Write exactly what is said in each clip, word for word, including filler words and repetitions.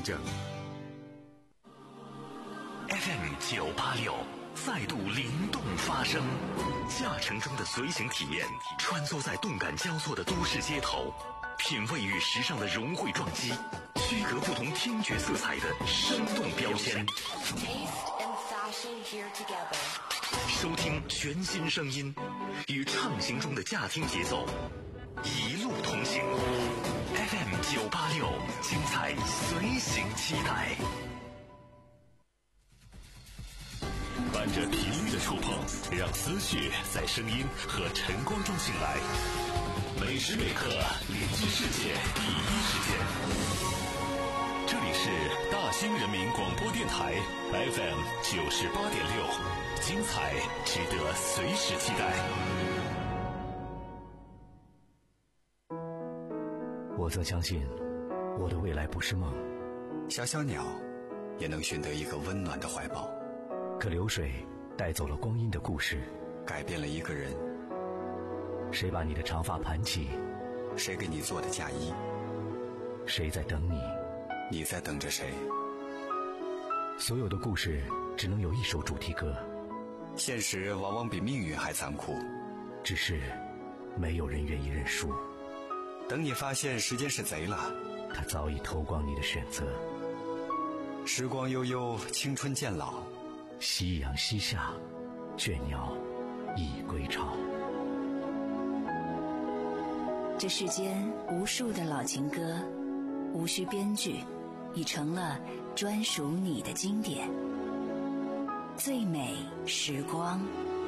证。F M 九八六再度灵动发声，驾乘中的随行体验，穿梭在动感交错的都市街头，品味与时尚的融汇撞击，区隔不同听觉色彩的生动标签。收听全新声音，与畅行中的驾听节奏，一路同行。F M 九八六，精彩随行期待。伴着频率的触碰，让思绪在声音和晨光中醒来。每时每刻连接世界第一时间。这里是大兴人民广播电台 F M 九十八点六，精彩值得随时期待。 我则相信，我的未来不是梦。 小小鸟也能寻得一个温暖的怀抱。 可流水带走了光阴的故事， 改变了一个人。 谁把你的长发盘起？ 谁给你做的嫁衣？ 谁在等你？ 你在等着谁？ 所有的故事只能有一首主题歌。 现实往往比命运还残酷， 只是没有人愿意认输。 等你发现时间是贼了， 它早已偷光你的选择。 时光悠悠，青春渐老， 夕阳西下，倦鸟已归巢。 这世间无数的老情歌，无需编剧，已成了专属你的经典。最美时光。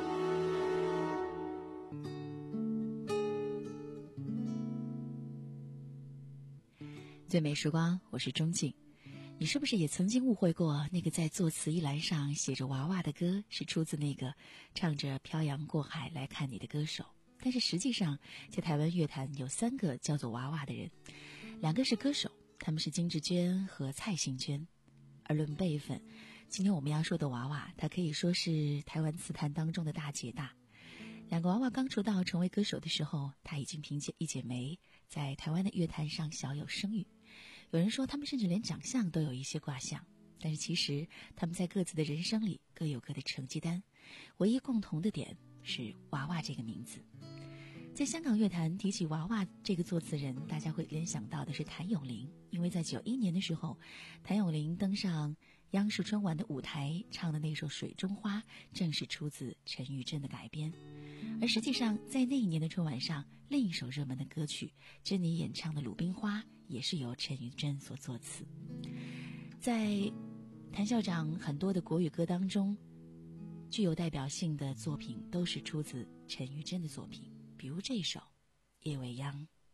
最美时光，我是钟静。你是不是也曾经误会过，那个在作词一栏上写着娃娃的歌是出自那个唱着漂洋过海来看你的歌手？但是实际上，在台湾乐坛有三个叫做娃娃的人，两个是歌手，他们是金志娟和蔡幸娟。而论辈分，今天我们要说的娃娃，她可以说是台湾词坛当中的大姐大。两个娃娃刚出道成为歌手的时候，她已经凭借一剪梅在台湾的乐坛上小有声誉。有人说他们甚至连长相都有一些挂相，但是其实他们在各自的人生里各有各的成绩单，唯一共同的点是娃娃这个名字。在香港乐坛提起娃娃这个作词人，大家会联想到的是谭咏麟，因为在九一年的时候，谭咏麟登上央视春晚的舞台，唱的那首《水中花》正是出自陈玉珍的改编。而实际上在那一年的春晚上，另一首热门的歌曲珍妮演唱的《鲁冰花》也是由陈玉珍所作词。在谭校长很多的国语歌当中，具有代表性的作品都是出自陈玉珍的作品，比如这首《夜未央》。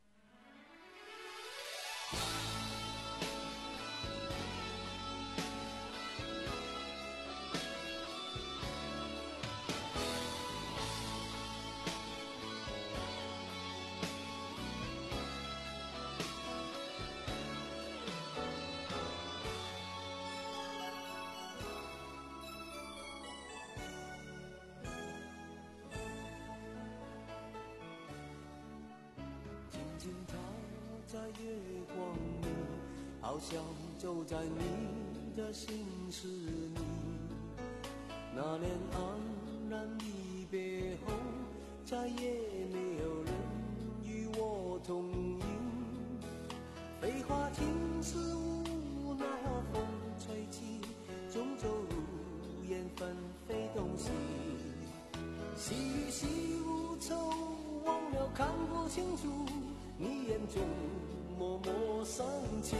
在月光里，好像就在你的心事里。那年黯然离别后，再也没有人与我同饮。飞花尽是无奈何风吹起，终究如烟纷飞东西。细雨细无愁，忘了看不清楚你眼中默默深情。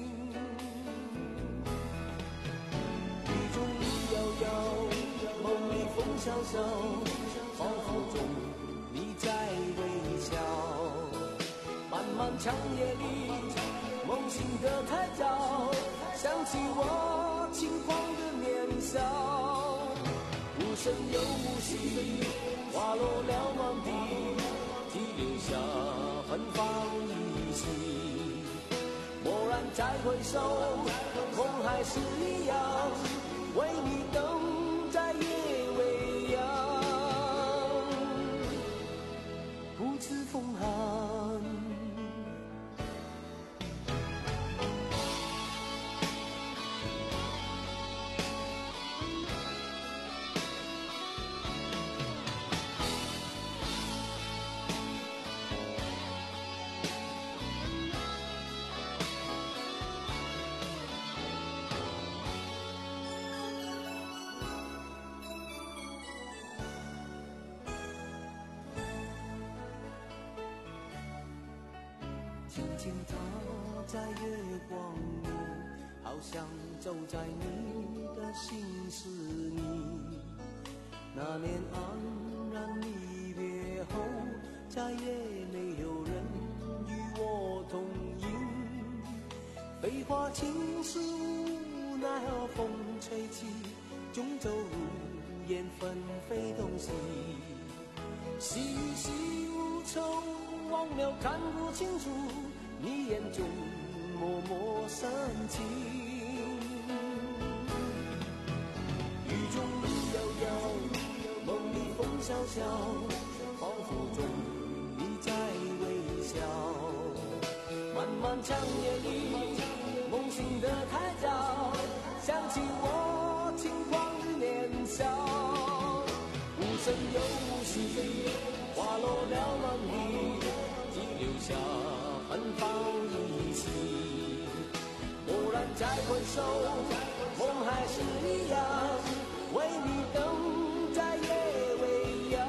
雨中路遥遥，梦里风萧萧，仿佛中你在微笑。漫漫长夜里，梦醒得太早，想起我轻狂的年少。无声又无息，花落了满地，只留下芬芳依稀。蓦然再回首，梦还是一样，为你等在夜未央。不知风寒， 镜照在月光里，好像走在你的心事里。那年黯然离别后，再也没有人与我同饮。飞花轻似无奈何风吹起，终究如烟纷飞东西。细细无愁，忘了看不清楚你眼中默默深情。雨中路遥遥，梦里风萧萧，仿佛中你在微笑。漫漫长夜里，梦醒的太早，想起我轻狂的年少。无声又无息，花落了满地，只留下芬芳依稀。蓦然再回首，梦还是一样，为你等在夜未央。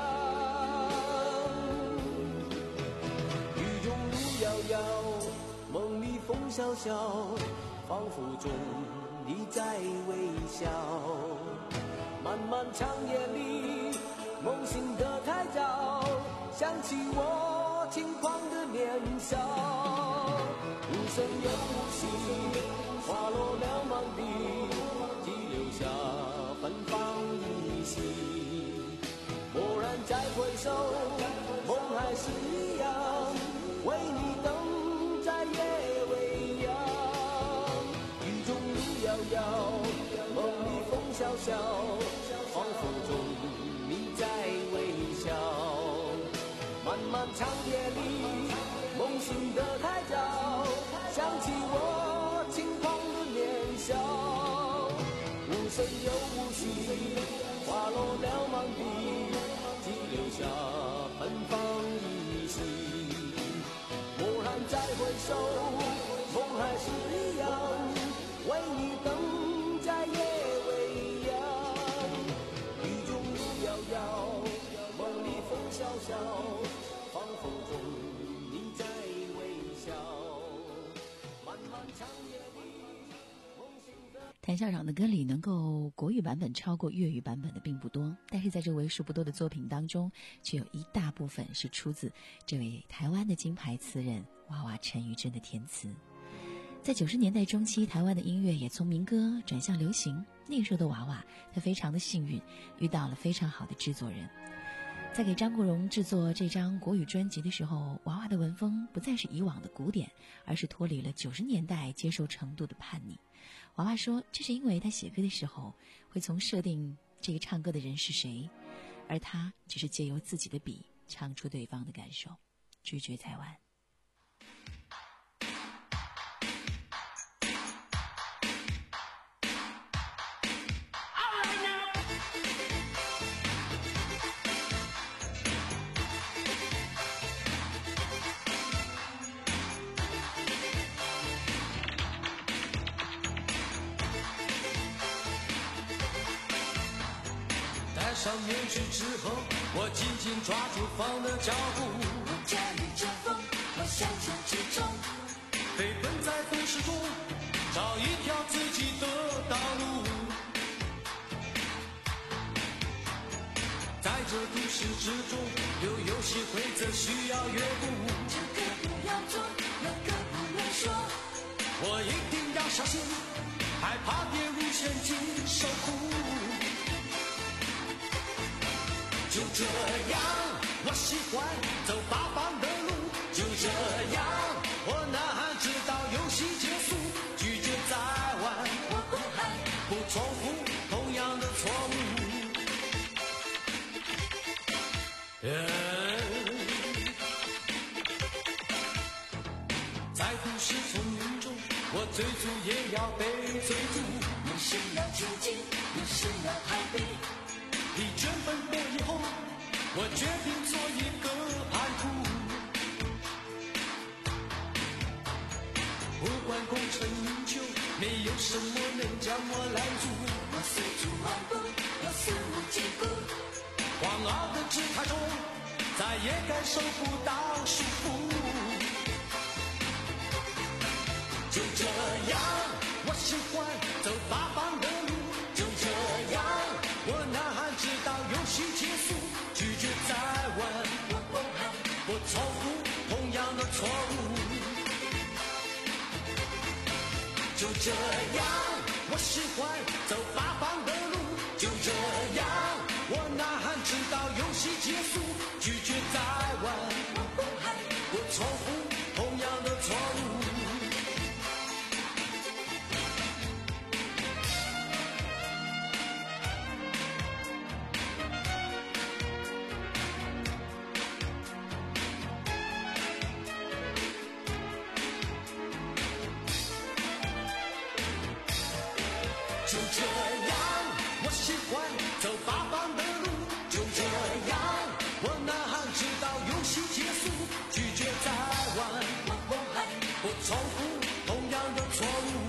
雨中路遥遥，梦里风萧萧，仿佛中你在微笑。漫漫长夜里，梦醒得太早，想起我轻狂的年少。无声又无息，花落了满地，只留下芬芳依稀。蓦然再回首，梦还是一样，为你等在夜未央。雨中路遥遥，梦里风萧萧，仿佛中你在微笑。漫漫长夜里，梦醒得太早，想起我轻狂的年少。无声又无息，花落了满地，只留下芬芳依稀。蓦然再回首，梦还是一样，为你等在夜未央。雨中路遥遥，梦里风萧萧，仿佛中你在微笑。漫漫长夜里，梦醒的谭校长的歌里能够国语版本超过粤语版本的并不多，但是在这为数不多的作品当中，却有一大部分是出自这位台湾的金牌词人娃娃陈玉珍的填词。在九十年代中期，台湾的音乐也从民歌转向流行。那个时候的娃娃，他非常的幸运，遇到了非常好的制作人。在给张国荣制作这张国语专辑的时候，娃娃的文风不再是以往的古典，而是脱离了九十年代接受程度的叛逆。娃娃说，这是因为他写歌的时候会从设定这个唱歌的人是谁，而他只是借由自己的笔唱出对方的感受。拒绝台湾。 上面去之后，我紧紧抓住风的脚步， 我驾驭着风，我向前之中， 飞奔在都市中，找一条自己的道路。在这都市之中，有游戏规则需要阅读， 这个不要做，那个不能说， 我一定要小心，害怕跌入陷阱受苦。就这样，我喜欢走八方的路。就这样，我呐喊直到游戏结束，拒绝再玩， 我不爱， 不重复同样的错误。嗯，在都市丛林中，我追逐也要被追逐。 有时要前进，有时要逃避。 疲倦奔波以后，我决定做一个叛徒。不管功成名就，没有什么能将我拦住。 我四处漫步，我肆无忌顾。 狂傲的姿态中，再也感受不到束缚。 这样，我喜欢走八方的路。就这样，我呐喊直到游戏结束，拒绝再玩，不重复同样的错误。就这样，我喜欢走八方的路。就这样，我呐喊直到游戏结束，拒绝再玩，不重复同样的错误。就这样，我喜欢走八方的路。就这样，我呐喊直到游戏结束，拒绝再玩，不重复同样的错误。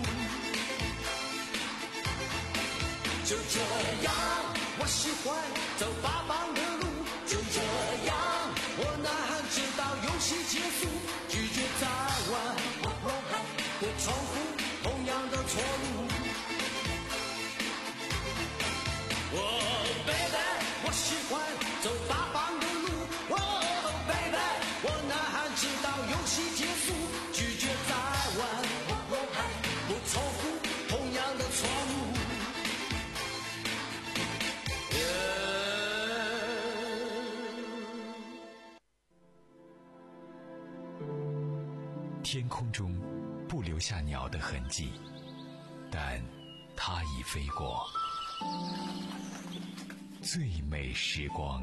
就这样，我喜欢走八方的路。就这样，我呐喊直到游戏结束，拒绝再玩，不重复同样的错误。哦、oh, baby， 我喜欢走八方的路。哦、oh, baby， 我呐喊直到游戏结束，拒绝再玩，不重复同样的错误。 天空中不留下鸟的痕迹，但它已飞过。最美时光，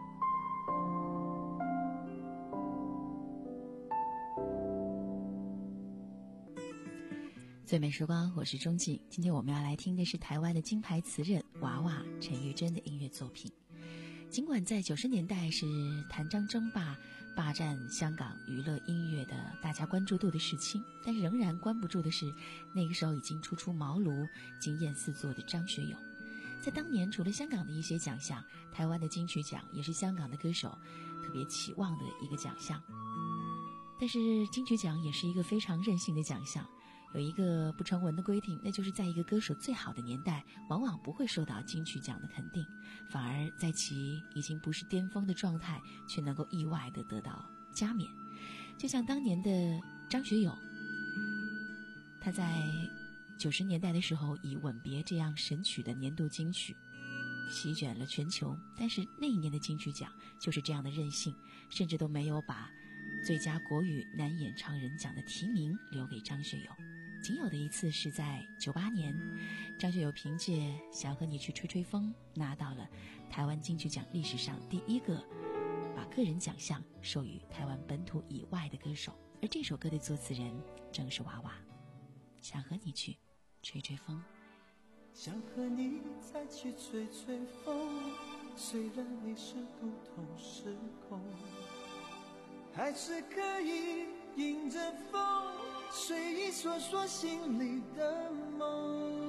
最美时光，我是钟静。今天我们要来听的是台湾的金牌词人娃娃陈玉珍的音乐作品。尽管在九十年代是谭张争霸霸占香港娱乐音乐的大家关注度的时期，但是仍然关不住的是那个时候已经初出茅庐惊艳四座的张学友。在当年，除了香港的一些奖项，台湾的金曲奖也是香港的歌手特别期望的一个奖项。但是金曲奖也是一个非常任性的奖项，有一个不成文的规定，那就是在一个歌手最好的年代，往往不会受到金曲奖的肯定，反而在其已经不是巅峰的状态，却能够意外地得到加冕。就像当年的张学友，他在九十年代的时候以《吻别》这样神曲的年度金曲席卷了全球，但是那一年的金曲奖就是这样的任性，甚至都没有把最佳国语男演唱人奖的提名留给张学友。仅有的一次是在九八年，张学友凭借《想和你去吹吹风》拿到了台湾金曲奖历史上第一个把个人奖项授予台湾本土以外的歌手，而这首歌的作词人正是娃娃。想和你去吹吹风， 想和你再去吹吹风，虽然你是不同时空，还是可以迎着风，随意说说心里的梦。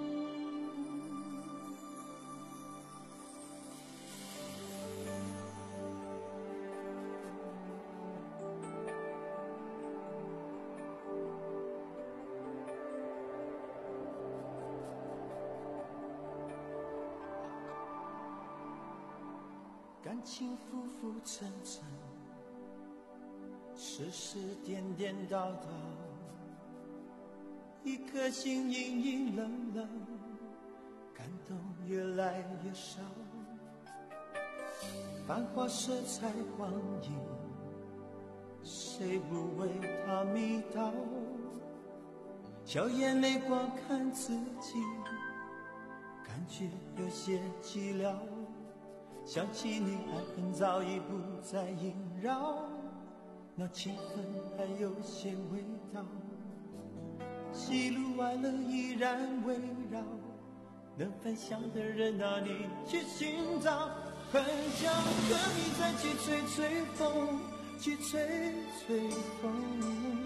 感情浮浮沉沉，世事颠颠倒倒，一颗心隐隐冷冷，感动越来越少。繁华色彩荒淫，谁不为它迷倒？笑眼泪光看自己，感觉有些寂寥。想起你，爱恨早已不再萦绕，那气氛还有些味道。喜怒哀乐依然围绕，能分享的人哪里去寻找？很想和你再去吹吹风，去吹吹风，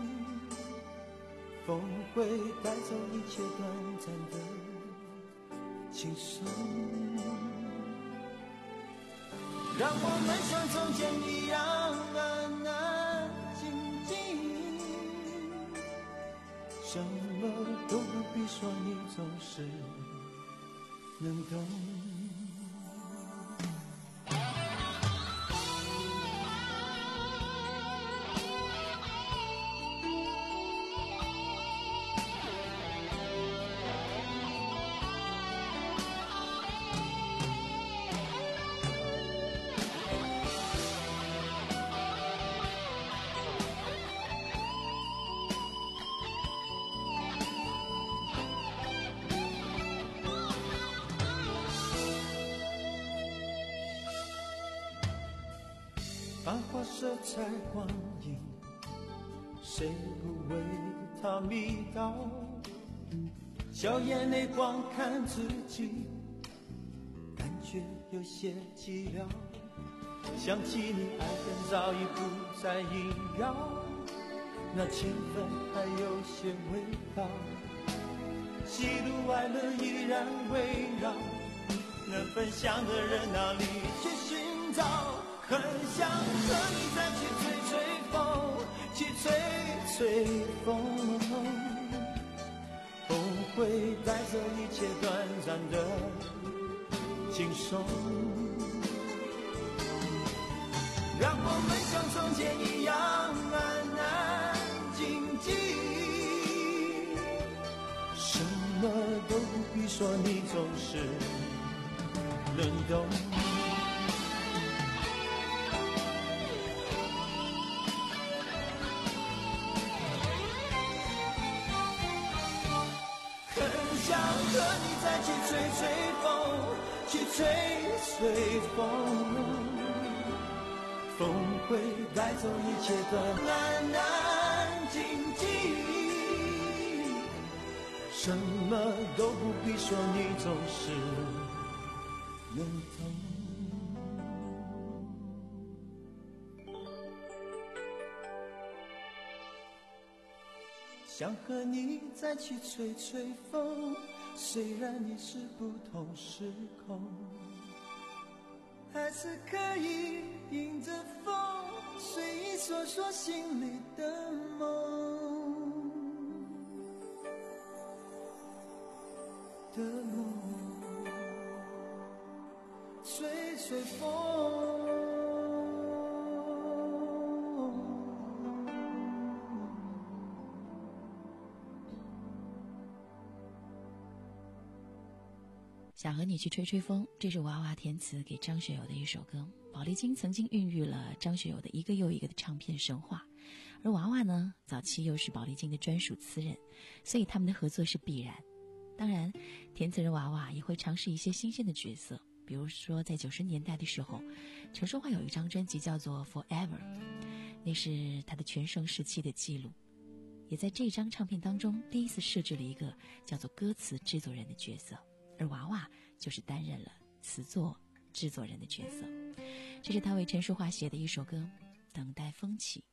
风会带走一切短暂的轻松。让我们像从前一样安安静静，生命么都不必说，你总是能懂。繁华色彩光影，谁不为它迷倒？笑眼泪光看自己，感觉有些寂寥。想起你，爱恨早已不再萦绕，那情分还有些味道。喜怒哀乐依然围绕，能分享的人哪里去寻找？很想和你再去吹吹风，去吹吹风，风会带走一切短暂的轻松，让我们像从前一样安安静静，什么都不必说，你总是能懂。想和你再去吹吹风，去吹吹风，风会带走一切的安安静静，什么都不必说，你总是能懂。想和你再去吹吹风，虽然你是不同时空，还是可以迎着风，随意说说心里的梦的梦，吹吹风。 想和你去吹吹风，这是娃娃填词给张学友的一首歌。宝丽金曾经孕育了张学友的一个又一个的唱片神话，而娃娃呢，早期又是宝丽金的专属词人，所以他们的合作是必然。当然，填词人娃娃也会尝试一些新鲜的角色，比如说在九十年代的时候，陈淑桦有一张专辑叫做 Forever， 那是他的全盛时期的记录。也在这张唱片当中第一次设置了一个叫做歌词制作人的角色，而娃娃就是担任了词作制作人的角色。这是他为陈淑桦写的一首歌《等待风起》。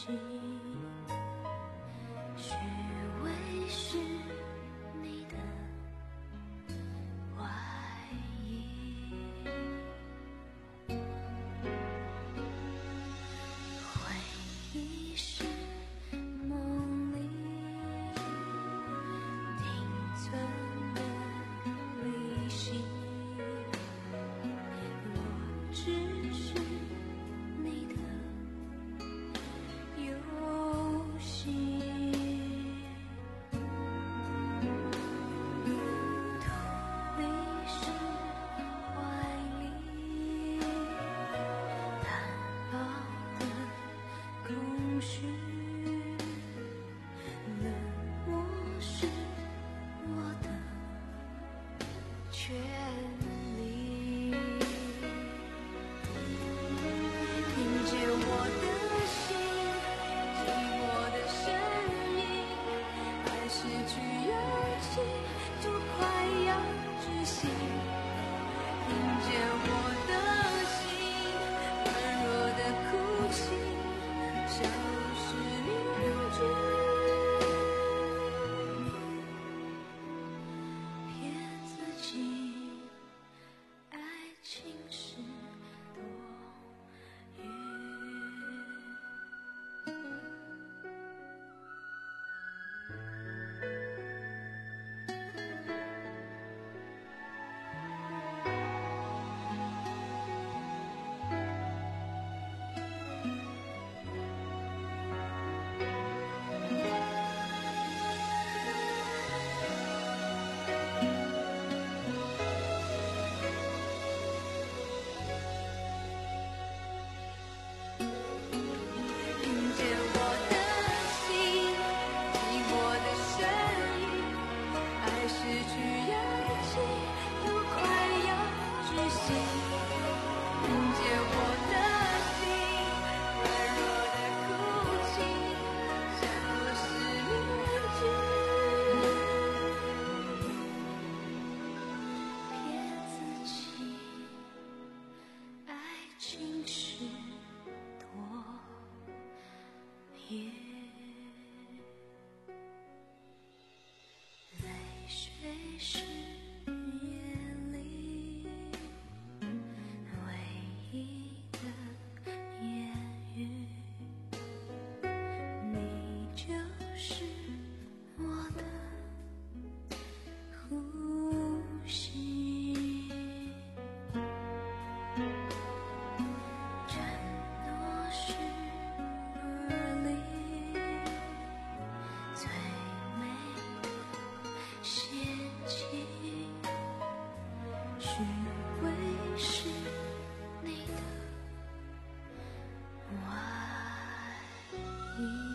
虚伪是你的外衣，回忆是梦里停存的旅行，我只是你的游戏。逃离是怀里单薄的空虚，冷漠是我的权利。听见我的心寂寞的声音，爱失去勇气就快要窒息。听见我的心软弱的哭泣，消失凝聚，骗自己爱情是多余。听见我的心寂寞的声音，爱失去勇气又快要窒息。听见我的心软弱的哭泣，消失凝聚，骗自己爱情是多余。泪水是眼里唯一的言语，你就是我的呼吸。承诺是耳里最美的陷阱，虚伪是你的外衣。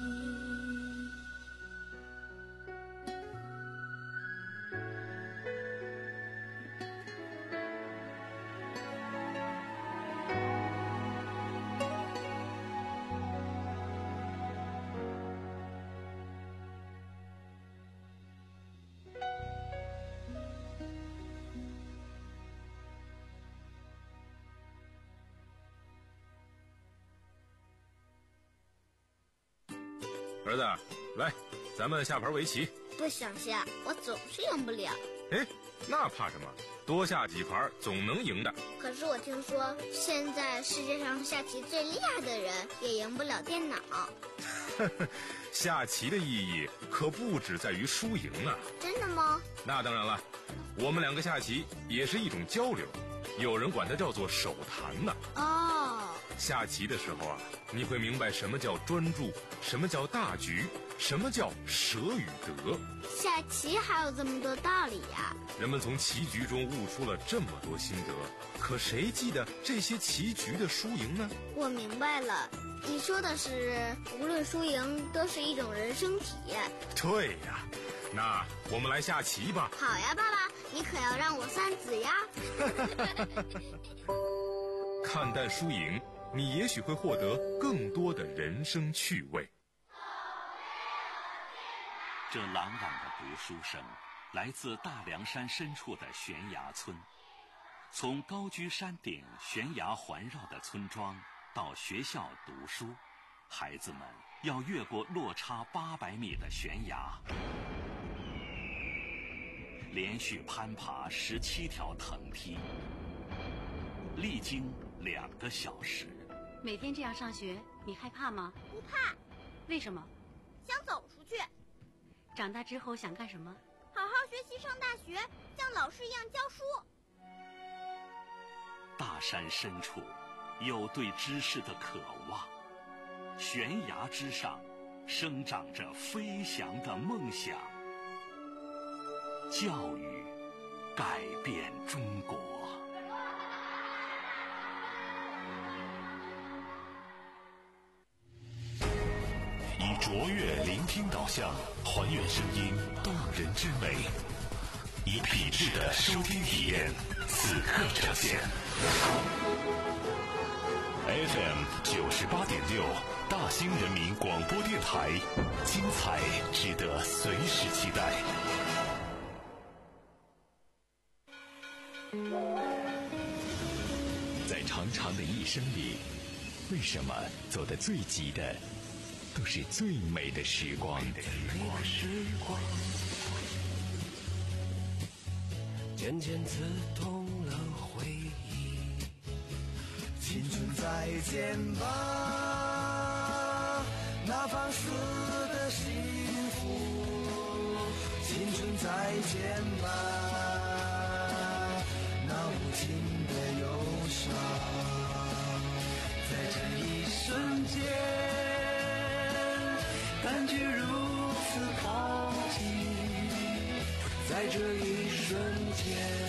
儿子，来，咱们下盘围棋。 不想下，我总是赢不了。 哎，那怕什么？多下几盘总能赢的。 可是我听说，现在世界上下棋最厉害的人也赢不了电脑。 下棋的意义可不只在于输赢啊。 真的吗？ 那当然了，我们两个下棋也是一种交流，有人管它叫做手谈呢。 哦， 下棋的时候啊，你会明白什么叫专注，什么叫大局，什么叫舍与得。 下棋还有这么多道理呀！ 人们从棋局中悟出了这么多心得，可谁记得这些棋局的输赢呢？ 我明白了，你说的是无论输赢都是一种人生体验。 对呀，那我们来下棋吧。 好呀，爸爸，你可要让我三子呀。 看淡输赢，你也许会获得更多的人生趣味。 这朗朗的读书声来自大凉山深处的悬崖村。从高居山顶、悬崖环绕的村庄到学校读书， 孩子们要越过落差八百米的悬崖，连续攀爬十七条藤梯，历经两个小时。 每天这样上学，你害怕吗？ 不怕。 为什么？ 想走出去。 长大之后想干什么？ 好好学习，上大学，像老师一样教书。 大山深处有对知识的渴望，悬崖之上生长着飞翔的梦想。教育改变中国。以卓越聆听导向，还原声音动人之美，以品质的收听体验，此刻呈现。F M 九十八点六，大兴人民广播电台，精彩值得随时期待。 在长长的一生里，为什么走得最急的都是最美的时光？ 渐渐刺痛了回忆。青春再见吧，那放肆的幸福。青春再见吧，那无情的忧伤。在这一瞬间，感觉如此靠近，在这一瞬间，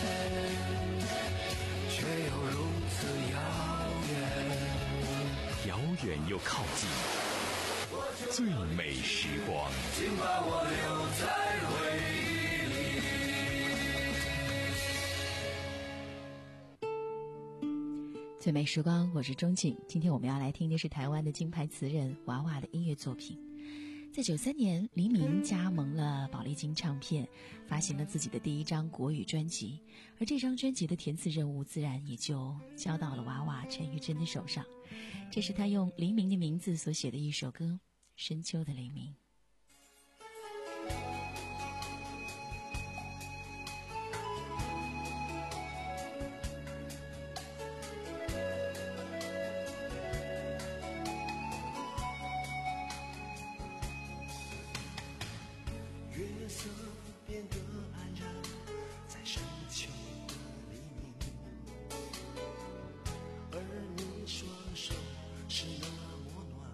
却又如此遥远， 遥远又靠近，最美时光。 请把我留在回最美时光，我是钟景。今天我们要来听的是台湾的金牌词人娃娃的音乐作品。在九三年，黎明加盟了宝丽金唱片，发行了自己的第一张国语专辑，而这张专辑的填词任务自然也就交到了娃娃陈玉珍的手上。这是他用黎明的名字所写的一首歌《深秋的黎明》。 月色变得黯然，在深秋的黎明，而你双手是那么暖。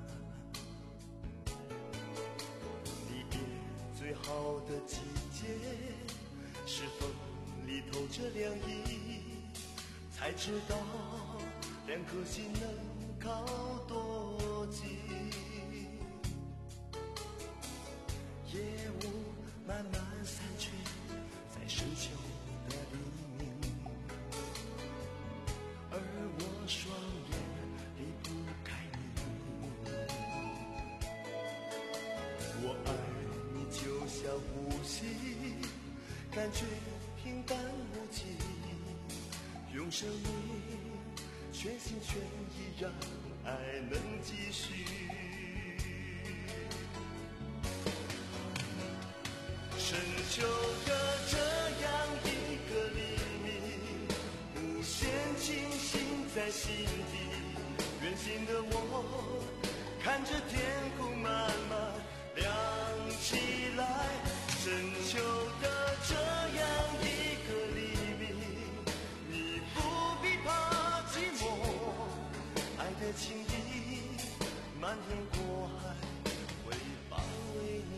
离别最好的季节，是风里透着凉意，才知道两颗心能靠多近。夜雾慢慢散去，在深秋的黎明，而我双眼离不开你。我爱你就像呼吸，感觉平淡无奇，用生命全心全意让爱能继续。深秋的这样一个黎明，无限清醒在心底，远行的我看着天空慢慢亮起来。深秋的这样一个黎明，你不必怕寂寞，爱的情意漫天过海会包围你。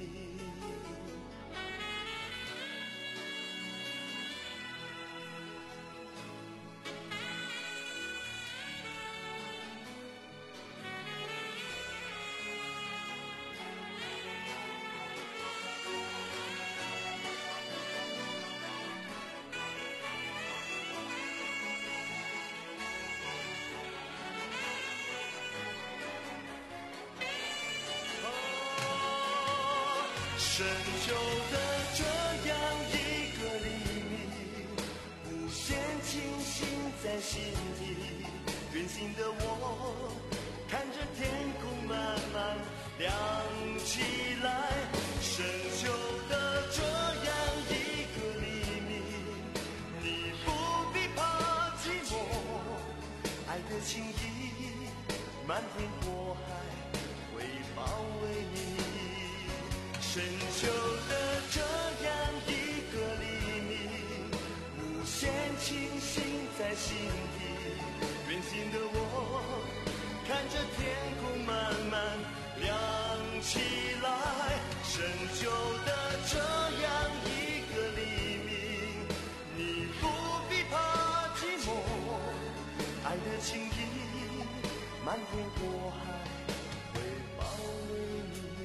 深秋的这样一个黎明，无限清醒在心底，远行的我看着天空慢慢亮起来，深秋的这样一个黎明，你不必怕寂寞，爱的情意漫天过海会包围你。深秋的这样一个黎明，无限清醒在心底，远行的我看着天空慢慢亮起来。深秋的这样一个黎明，你不必怕寂寞，爱的情意漫天过海会包围你。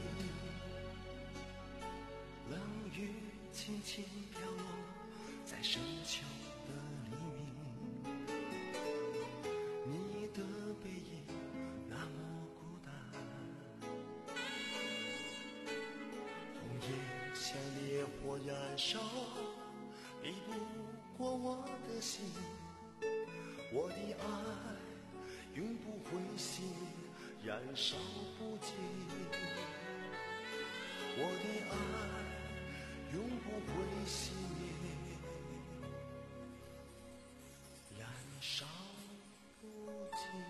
冷雨轻轻飘落在深秋的黎明，你的背影那么孤单，红叶像烈火燃烧，逼不过我的心，我的爱永不会熄，燃烧不尽，我的爱永不会熄灭，燃烧不尽。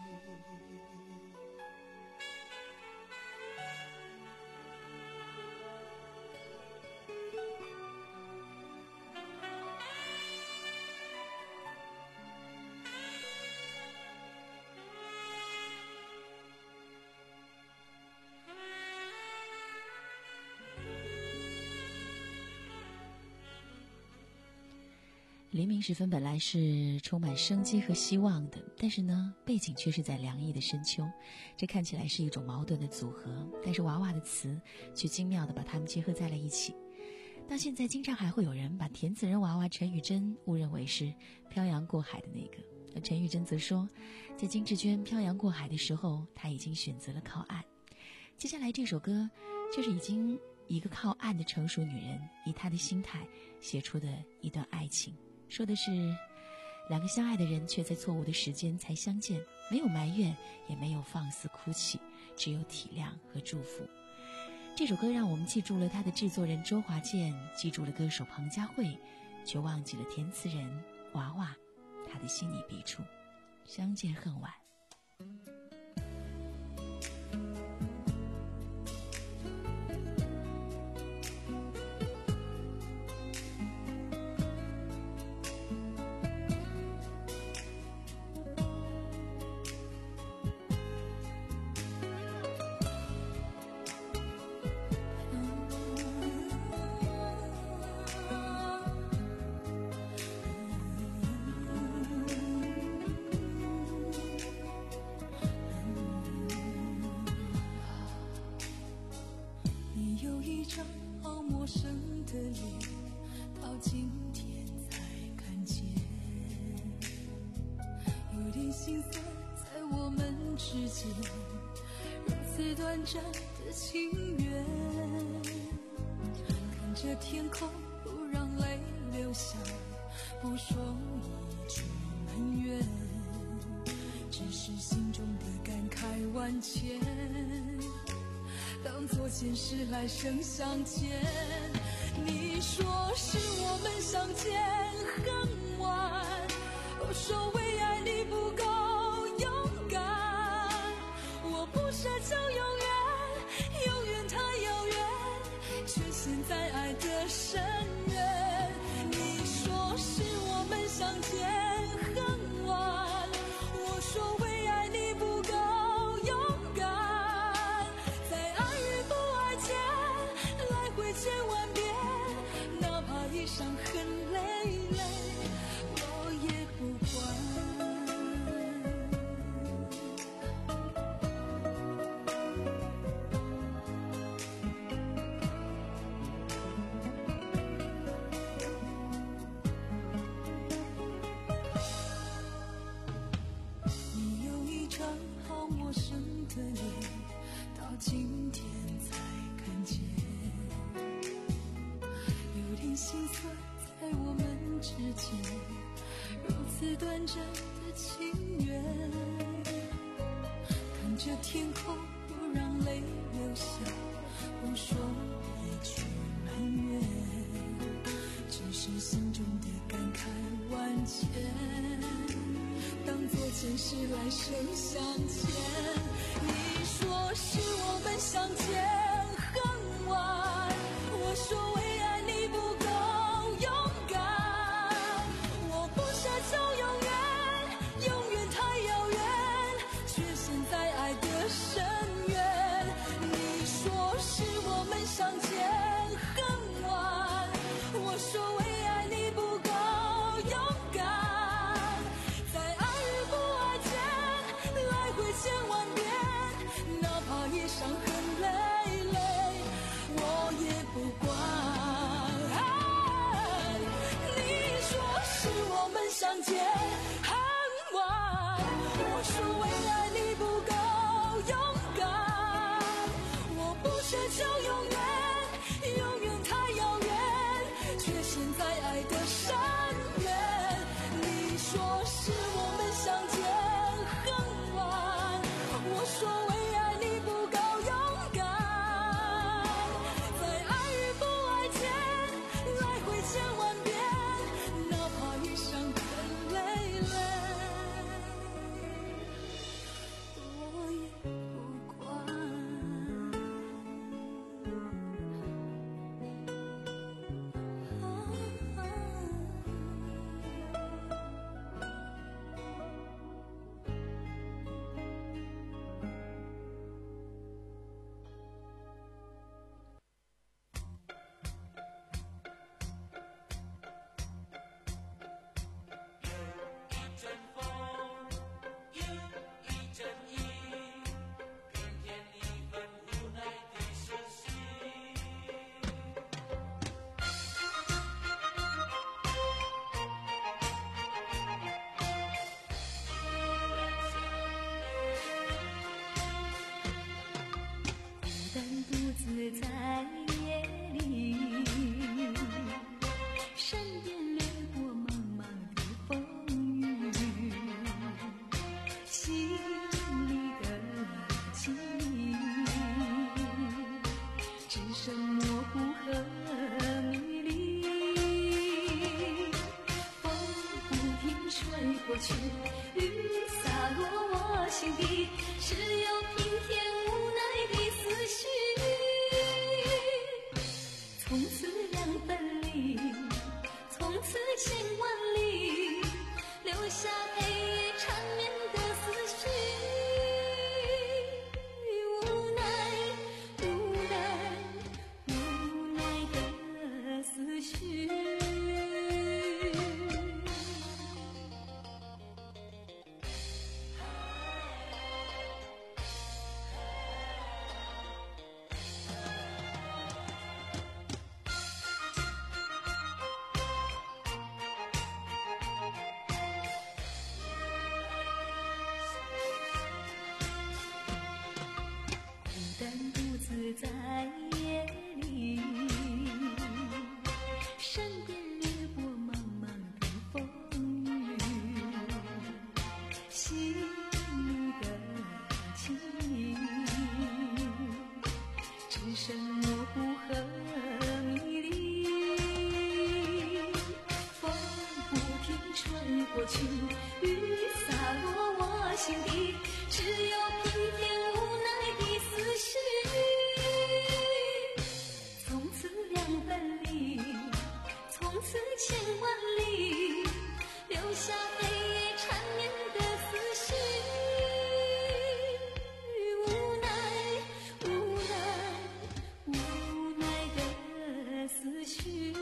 黎明时分本来是充满生机和希望的，但是呢，背景却是在凉意的深秋，这看起来是一种矛盾的组合，但是娃娃的词却精妙地把它们结合在了一起。到现在经常还会有人把填词人娃娃陈玉珍误认为是漂洋过海的那个，而陈玉珍则说，在金志娟漂洋过海的时候，她已经选择了靠岸。接下来这首歌就是已经一个靠岸的成熟女人以她的心态写出的一段爱情，说的是两个相爱的人却在错误的时间才相见，没有埋怨，也没有放肆哭泣，只有体谅和祝福。这首歌让我们记住了他的制作人周华健，记住了歌手彭佳慧，却忘记了填词人娃娃，他的心里笔触，相见恨晚。 的情缘，看着天空不让泪流下，不说一句埋怨，只是心中的感慨万千，当作前世来生相见。你说是我们相见恨晚，我说为爱你不够勇敢，我不奢求永远，永远太遥远，却陷在爱的深渊。你说是我们相见恨晚，我说为爱你不够勇敢，在爱与不爱间来回千万遍，哪怕一伤痕累累，我也不管。你有一张好陌生的脸，到今天才看见，有点心酸在我们之间，如此短暂的情缘，看着天空，不让泪流下，不说一句埋怨，只是心中的感慨万千，当作前世来生相欠。你说是我们相见恨晚，我说为爱你不够勇敢，我不奢求永远，永远太遥远，却陷在爱的深渊。你说是我们相见恨晚，我说为爱你不够勇敢，在爱与不爱间来回千万遍，哪怕夜伤痕累累，我也不管。你说是我们相见恨晚，我说为爱你不够勇敢，我不奢求永远，永远太遥远，却陷在爱的深渊。你说是我们相见恨晚，我说为爱你不够勇敢，在爱与不爱间来回千万遍，哪怕夜伤痕累累，我也不管。孤单独自在夜里，闪电掠过茫茫的风雨，心里的情意只剩模糊和迷离。风不停吹过去，雨洒落我心底，只有平添无奈的思绪。从此两分离，从此千万里，留下黑夜缠绵的思绪。无奈，无奈，无奈的思绪。孤单独自在夜里，闪电掠过茫茫的风雨，心里的情意只剩模糊和迷离。风不停吹过去，雨洒落我心底，只有平添无奈的思绪。从此两分离，从此千万里，留下黑夜缠绵的思绪。无奈，无奈，无奈的思绪。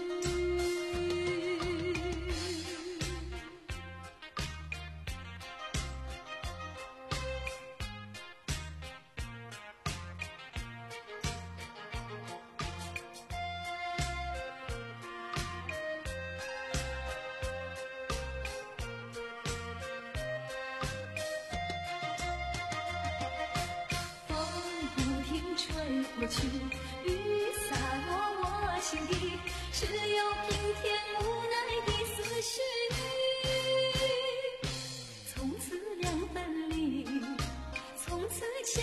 过去，雨洒落我心底，只有平添无奈的思绪。从此两分离，从此千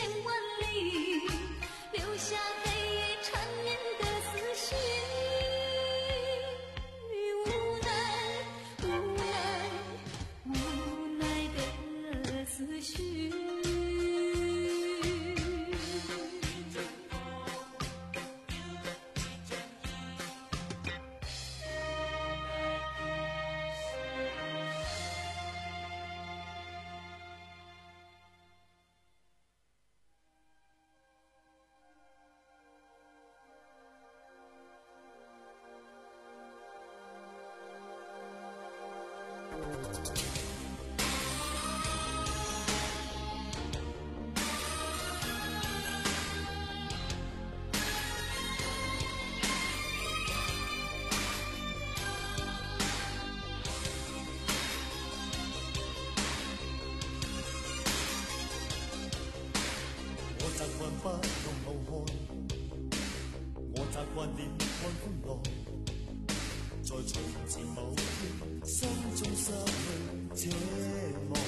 不能流汗。我習慣了看風浪，在隨時某天心中失去奢望。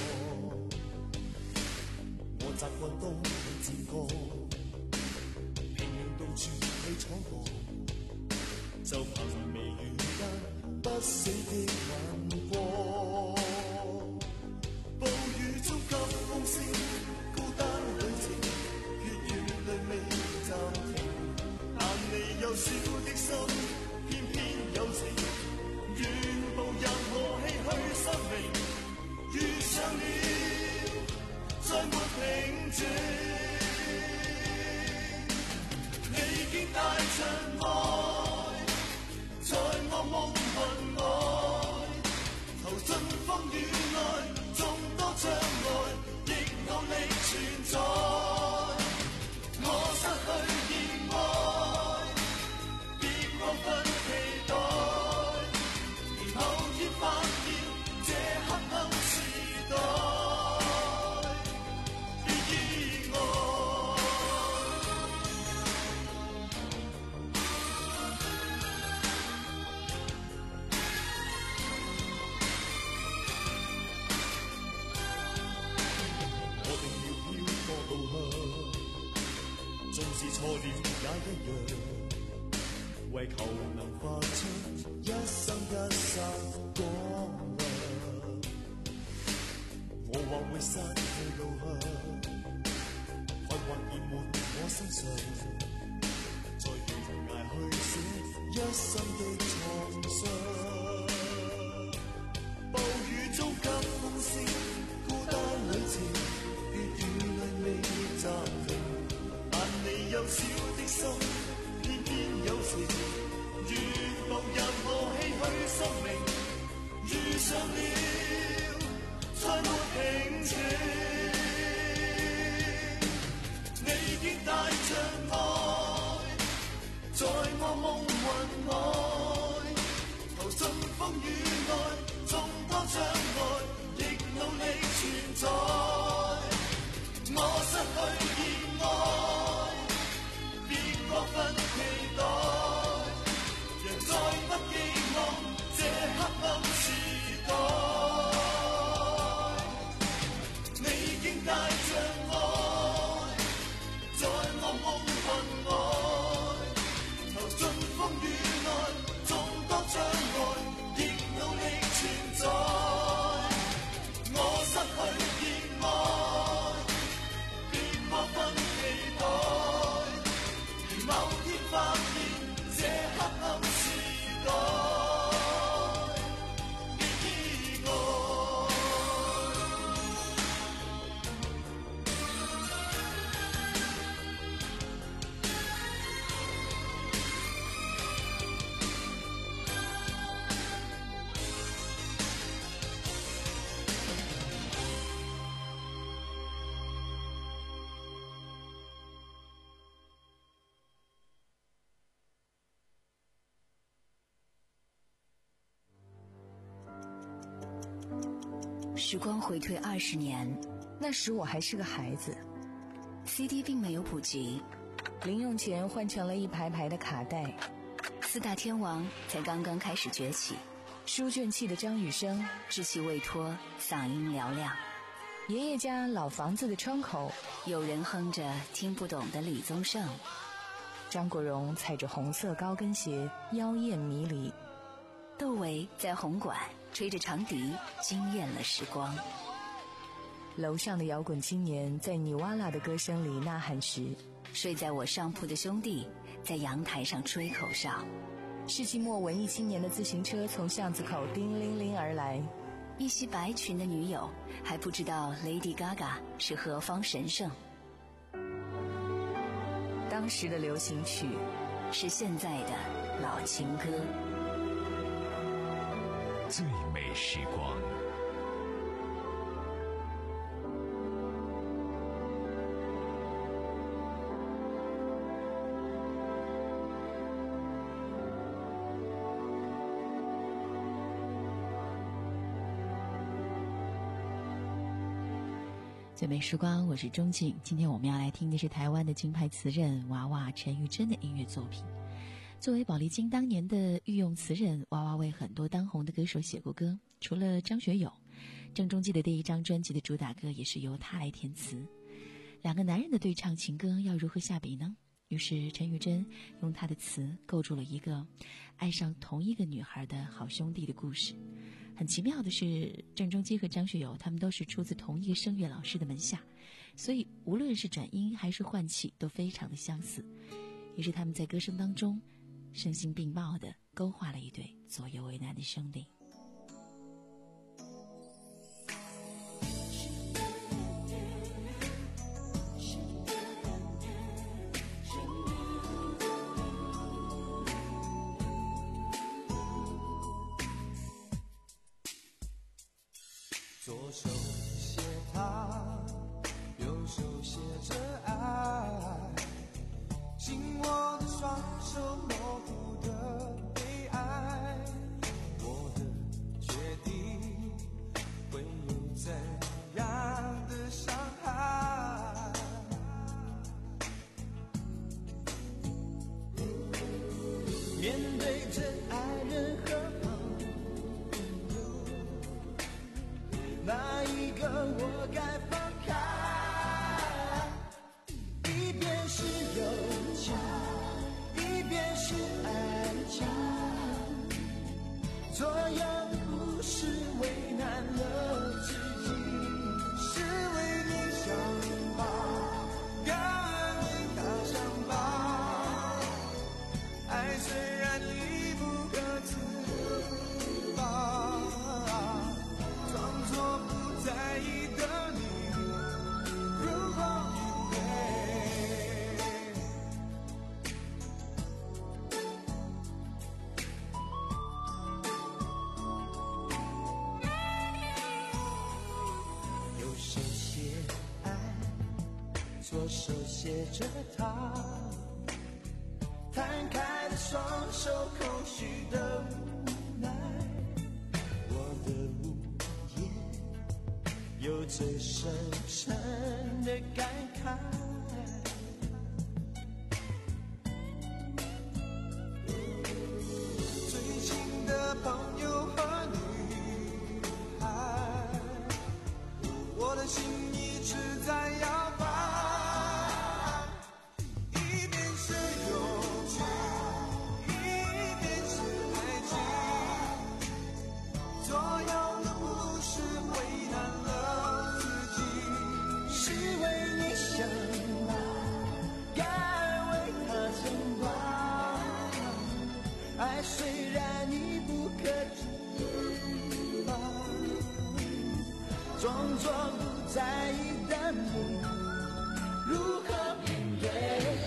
我習慣當你自覺，拼命到處去闖蕩，就憑微雨間不死的眼光。暴雨中急風聲，孤單旅程，血與淚未暫停。但你幼小的心，偏偏有情，願步入我唏噓生命。遇上了，再沒平靜。你已經帶着愛，在我夢魂外，投進風雨內。眾多障礙，亦努力存在。我失去熱愛，別過分期待。而某天發現，這黑暗時代別意外。縱是錯了也一樣，為求能發出一生一剎光亮。我或會失去路向，困惑淹沒我身上，在懸崖去寫一生的創傷。暴雨中急風聲，孤單旅程，血與淚未暫停。你幼小的心，偏偏有情，願步入我唏噓生命。遇上了，再沒平靜。你已經帶着愛，在我夢魂外，投進風雨內，眾多障礙，亦努力存在。我失去熱愛，過分期待，人再不寄望這黑暗時代。你已經帶着愛，在我夢魂外，投進風雨內，眾多障礙，亦努力存在。我失去熱愛，別過分期待。某天發現，這黑暗時代別意外。 时光回退二十年，那时我还是个孩子 ，C D 并没有普及，零用钱换成了一排排的卡带，四大天王才刚刚开始崛起，书卷气的张雨生稚气未脱，嗓音嘹亮。爷爷家老房子的窗口，有人哼着听不懂的李宗盛。张国荣踩着红色高跟鞋，妖艳迷离。窦唯在红馆吹着长笛，惊艳了时光。楼上的摇滚青年在尼瓦拉的歌声里呐喊时，睡在我上铺的兄弟在阳台上吹口哨。世纪末文艺青年的自行车从巷子口叮铃铃而来，一袭白裙的女友还不知道 Lady Gaga 是何方神圣。当时的流行曲是现在的老情歌。 最美时光， 最美时光，我是钟静。今天我们要来听的是台湾的金牌词人娃娃陈玉珍的音乐作品。作为宝丽金当年的御用词人，娃娃为很多当红的歌手写过歌，除了张学友，郑中基的第一张专辑的主打歌也是由他来填词。两个男人的对唱情歌要如何下笔呢？于是陈玉珍用他的词构筑了一个爱上同一个女孩的好兄弟的故事。很奇妙的是，郑中基和张学友他们都是出自同一个声乐老师的门下，所以无论是转音还是换气都非常的相似。于是他们在歌声当中声心并茂地勾画了一对左右为难的兄弟。 左手写他，右手写着爱，紧握的双手模糊的悲哀，我的决定会有怎样的伤害？面对真爱人和哪一个我该放开？一边是友情，一边是爱情，左右不是为难了自己，是为你想吧，该为他想吧。爱虽然已不可自拔，装作不在意的你，如何面对？右手写爱，左手写着他，摊开的双手，空虚的无奈，我的无言有最深沉的感慨。最亲的朋友和女孩，我的心一直在摇摆，一边是友情，一边是爱情，左右的不是为难了自己，是为你想吧，该为他想吧。爱虽然已不可自拔，装作不在意的你，如何面对？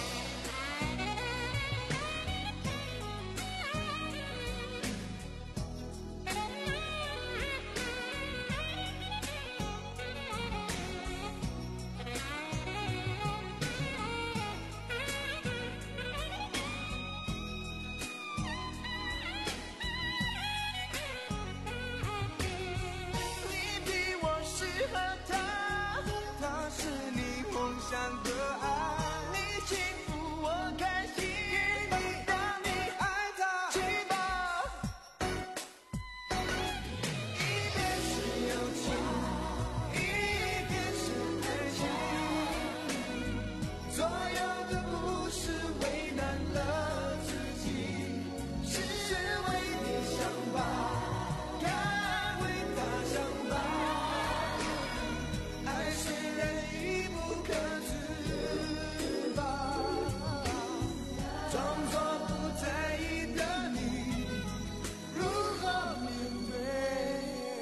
你比我适合他，他是你梦想的爱，你幸福我开心，让你爱他去吧。一边是友情，一边是爱情，左右的不是为难了自己，是为你想吧，该为他想吧。爱虽然已不可自拔，装作不在意的你，如何面对？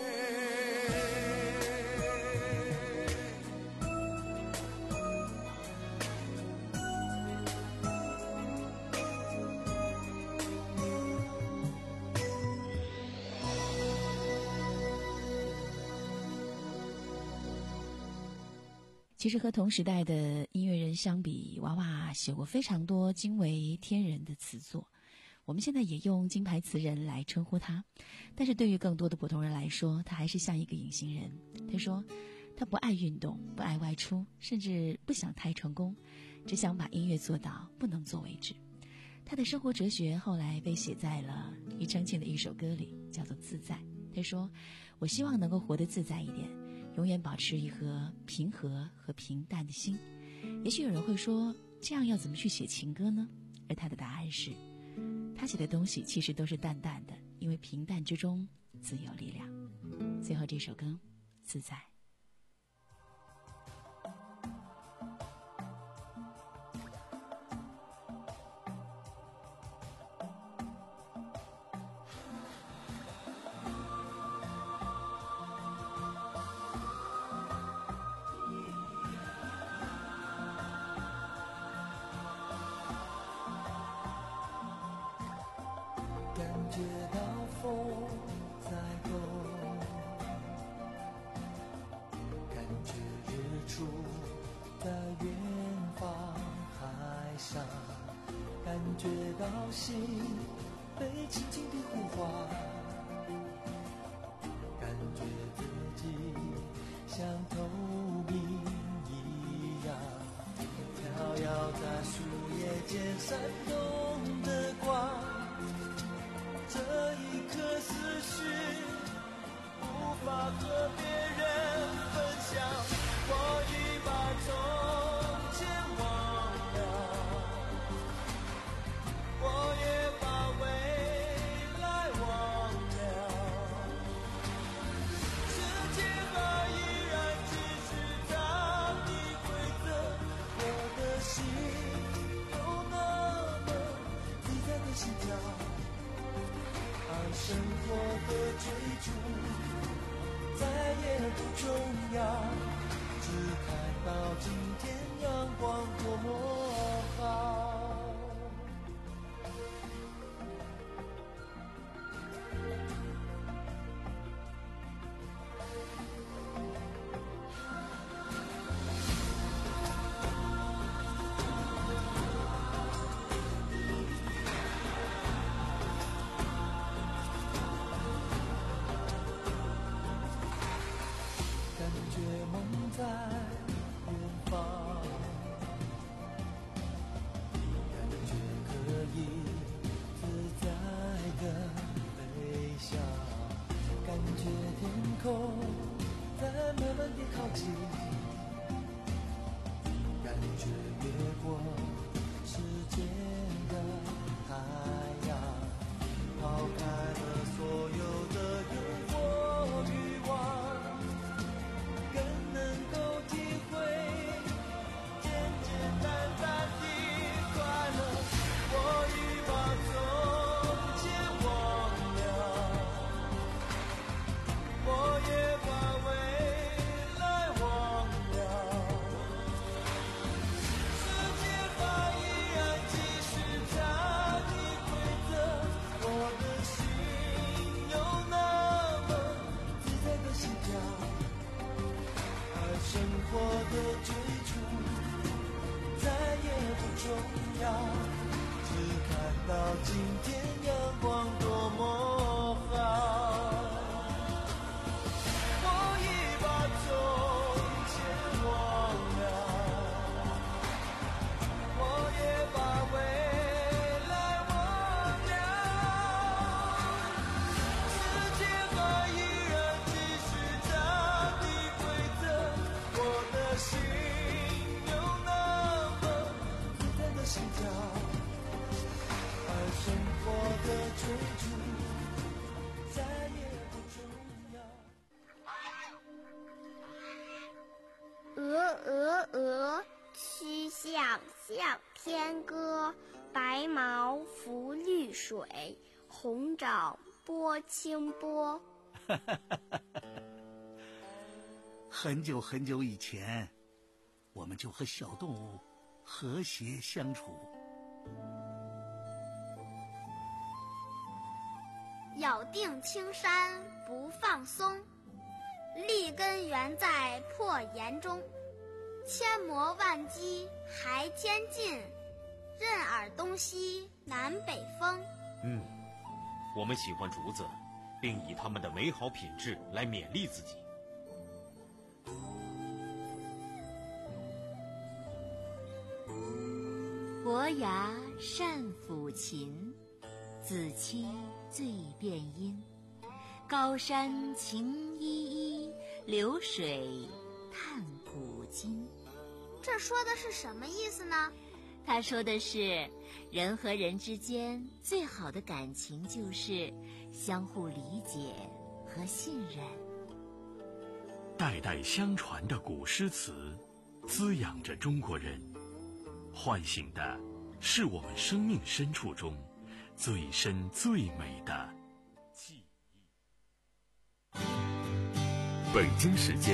其实和同时代的音乐人相比，娃娃写过非常多惊为天人的词作，我们现在也用金牌词人来称呼他。但是对于更多的普通人来说，他还是像一个隐形人。他说他不爱运动，不爱外出，甚至不想太成功，只想把音乐做到不能做为止。他的生活哲学后来被写在了庾澄庆的一首歌里，叫做《自在》。他说，我希望能够活得自在一点，永远保持一颗平和和平淡的心。也许有人会说，这样要怎么去写情歌呢？而他的答案是，他写的东西其实都是淡淡的，因为平淡之中自有力量。最后这首歌《自在》。 感觉到风在动，感觉日出在远方海上，感觉到心被轻轻地呼唤，感觉自己像透明一样，飘摇在树叶间闪动的光。这一颗思绪无法和别人分享，我已把从前忘了，我也把未来忘了，世界还依然继续它的规则，我的心有那么自在的心跳，生活的追逐再也不重要，只看到今天阳光多么好。在远方，感觉可以自在的飞翔，感觉天空在慢慢地靠近，感觉越过时间的海洋，抛开了所有的诱惑欲望，我的追逐再也不重要，只看到今天阳光多么好。我已把从前忘了，我也把未来忘了，世界还依然继续它的规则，我的心有那么自在的心跳，而生活的追逐再也不重要。 鹅鹅鹅，曲项向天歌，白毛浮绿水，红掌拨清波。 很久很久以前，我们就和小动物和谐相处。 咬定青山不放松，立根原在破岩中，千磨万击还坚劲，任尔东西南北风。 嗯，我们喜欢竹子，并以它们的美好品质来勉励自己。 伯牙善抚琴，子期最辩音。高山晴依依，流水叹古今。 这说的是什么意思呢？ 他说的是，人和人之间最好的感情就是相互理解和信任。 代代相传的古诗词，滋养着中国人，唤醒的是我们生命深处中最深最美的记忆。 北京时间